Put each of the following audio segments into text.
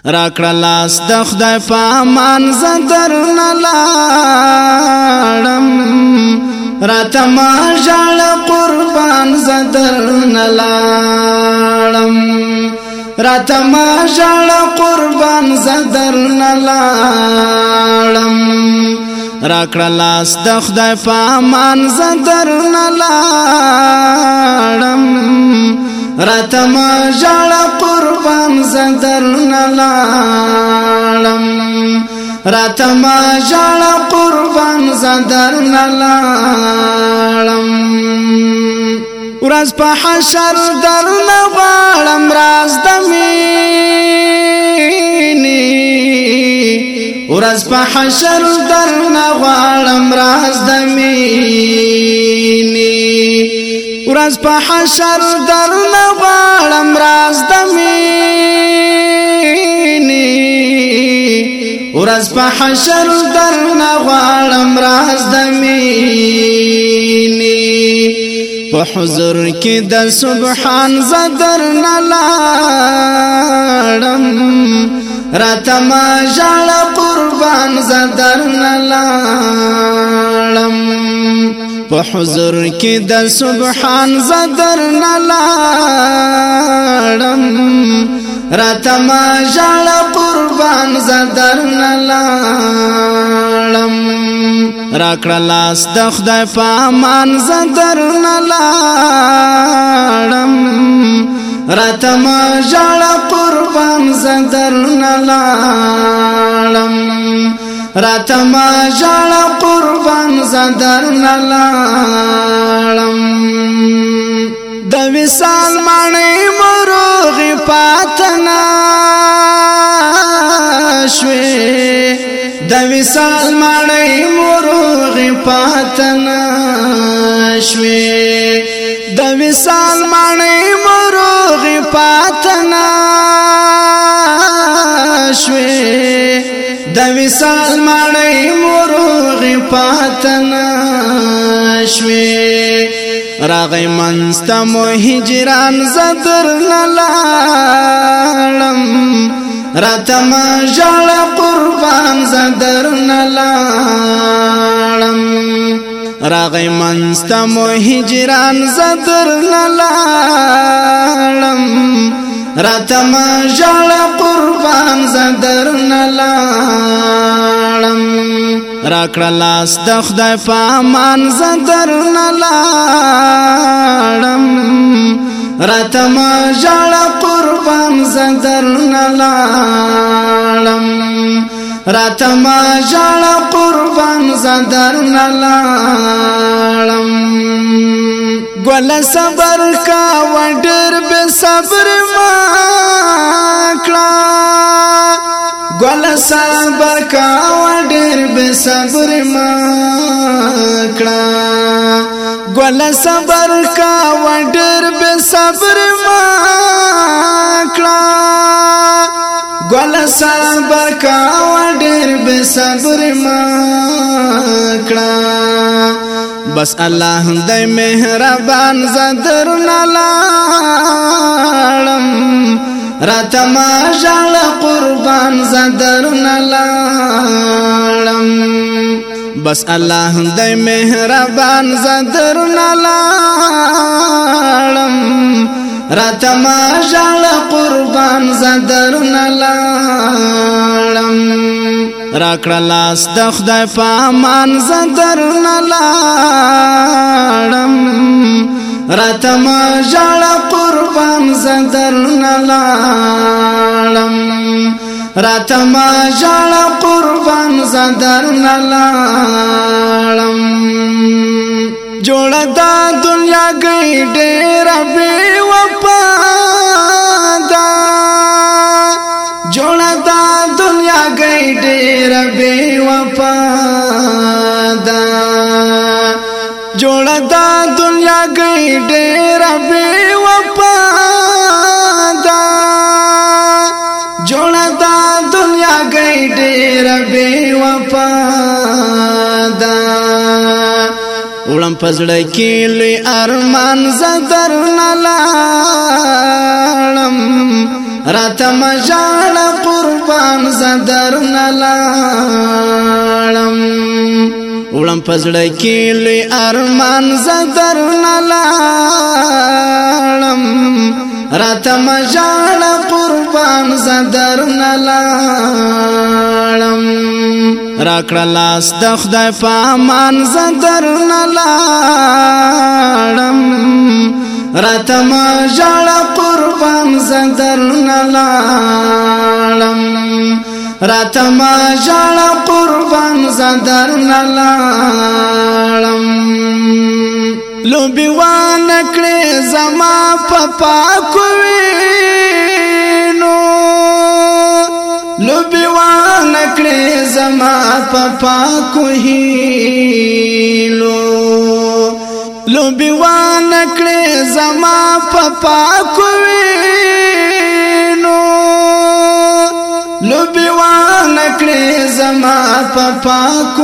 راکړه لاس د خدای په امان زه درنه لاړم راته ما ژړه قربان زه درنه لاړم راته ما ژړه قربان زه درنه لاړم راکړه لاس د خدای په امان زه درنه لاړم راته ما ژړه قربان زه درنه لاړم راته ما ژړه قربان زه درنه لاړم ورځ په حشر درنه غواړم راز د مینې ورځ په حشر درنه غواړم راز د مینې ورځ په حشر درنه غواړم راز د مینې ورځ په حشر درنه غواړم راز د مینې په حضور کې د سبحان زه درنه لاړم راته ما ژړه قربان زه درنه لاړم په حضور کې د سبحان زه درنه لاړم راته ما ژړه قربان زه درنه لاړم راکړه لاس د خدای په امان زه درنه لاړم راته ما ژړه قربان زه درنه لاړم راته ما ژړه قربان زه درنه لاړم د وصال ماڼۍ مروغې پاته نه شوې د وصال ماڼۍ مروغې پاته نه شوې د وصال ماڼۍ مروغې پاته نه شوې د وصال ماڼۍ مروغې پاته نه شوې راغی منسته مو هجران زه درنه لاړم راته ما ژړه قربان زه درنه لاړم راغی منسته مو هجران زه درنه لاړم راته ما ژړه قربان زه درنه لاړم راکړه لاس د خدای په امان زه درنه لاړم راته ما ژړه قربان زه درنه لاړم راته ما ژړه قربان زه درنه لاړم ګله صبر کوه ډېر بې صبر ما کړه ګله صبر کوه ډېر بې صبر ما کړه ګله صبر کوه ډېر بې صبر ما کړه ګله صبر کوه ډېر بې صبر ما کړه بس الله دې مهربان زه درنه لاړم راته ما ژړه قربان زه درنه لاړم بس الله دې مهربان زه درنه لاړم راته ما ژړه قربان زه درنه لاړم راکړه لاس د خدای په امان زه درنه لاړم راته ما ژړه قربان زه درنه لاړم راته ما ژړه قربان زه درنه لاړم جوړه دا دنیا گئی ډېره بې وفا ده جوړه دا دنیا گئی ډېره بې وفا ده جوړه دا دنیا گئی ډېره بې وفا ده جوړه دا دنیا گئی ډېره بې وفا ده وړم پزړه کې لوی ارمان زه درنه لاړم راته ما ژړه قربان زدر نلالم وړم پزړه کې لوی ارمان زدر نلالم راته مجاړه قربان زدر نلالم راکړه لاس د خدای په امان زدر نلالم راته مجاړه قربان زدر نلالم راته مجاړه قربان زدر نلالم لوبي وانکړې زما په پاکو وینو لوبي وانکړې زما په پاکو هیلو لوبي وانکړې زما په پاکو وینو لوبي وانکړې زما په پاکو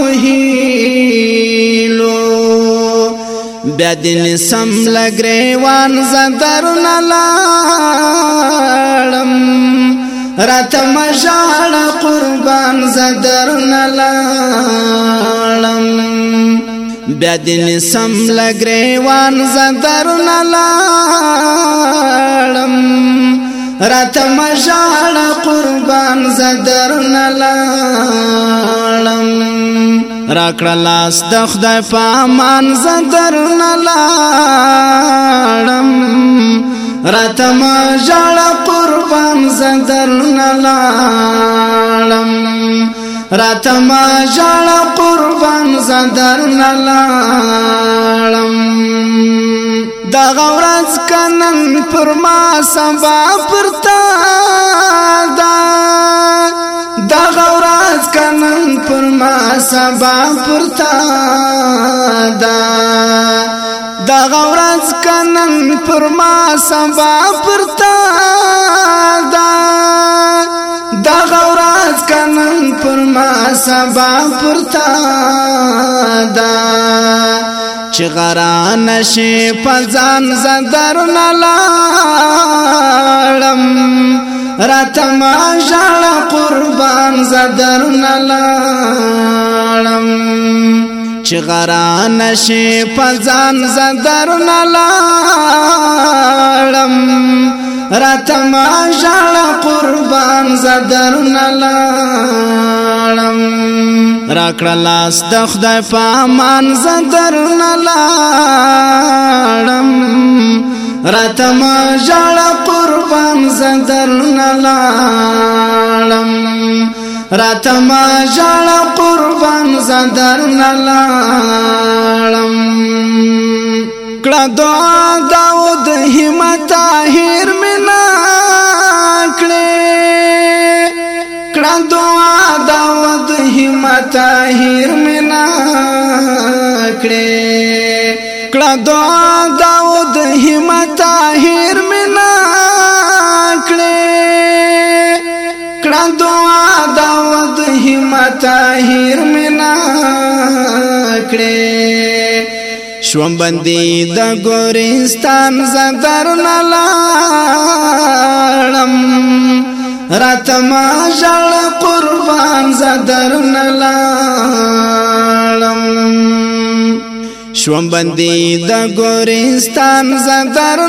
هیلو بیا دین سم لګریوان زدر نلالم راته مجاړه قربان زدر نلالم بیا دین سم لګریوان زدر نلالم راته مجاړه قربان زدر نلالم راکړه لاس د خدای په امان زدر نلالم راته مجاړه قربان زدر نلالم راته مجاړه قربان زدر نلالم دغه ورځ کنن پر ما سبا پرتا دا دغه ورځ کنن پر ما سبا پرتا دا دغه ورځ کنن پر ما سبا پرتا دا دغه ورځ کنن پر ما سبا پرتا دا چې غران شي پزان زدر نلالم راته مجاړه قربان زدر نلالم چې غران شي پزان زدر نلالم راته مجاړه قربان زدر نلالم راکړه لاس د خدای په امان زدر نلالم راته مجاړه قربان زدر نلالم راته مجاړه قربان زدر نلالم کړه دعا داود همت هیر منا کړه کړه دعا داود همت هیر منا کړه کړه دعا داود همت هیر منا کړه کړه دعا داود همت هیر منا کړه شوم بندي د ګورستان زدر نلالم راته مجاړه قربان زدر نلالم شوم بندي د ګورستان زدر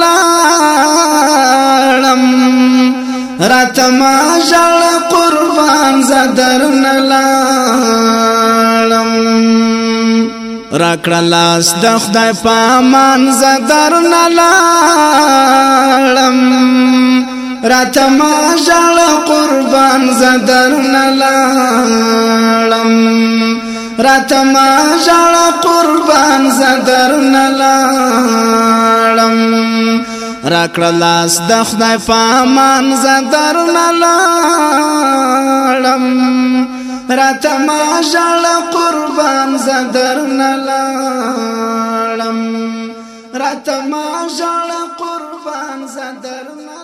نلالم راته مجاړه قربان زدر نلالم راکړه لاس د خدای په امان زدر نلالم راته مجاړه قربان زدر نلالم راته مجاړه قربان زدر نلالم راکړه لاس د خدای په امان زدر نلالم راته مجاړه قربان زدر نلالم راته مجاړه قربان زدر نلالم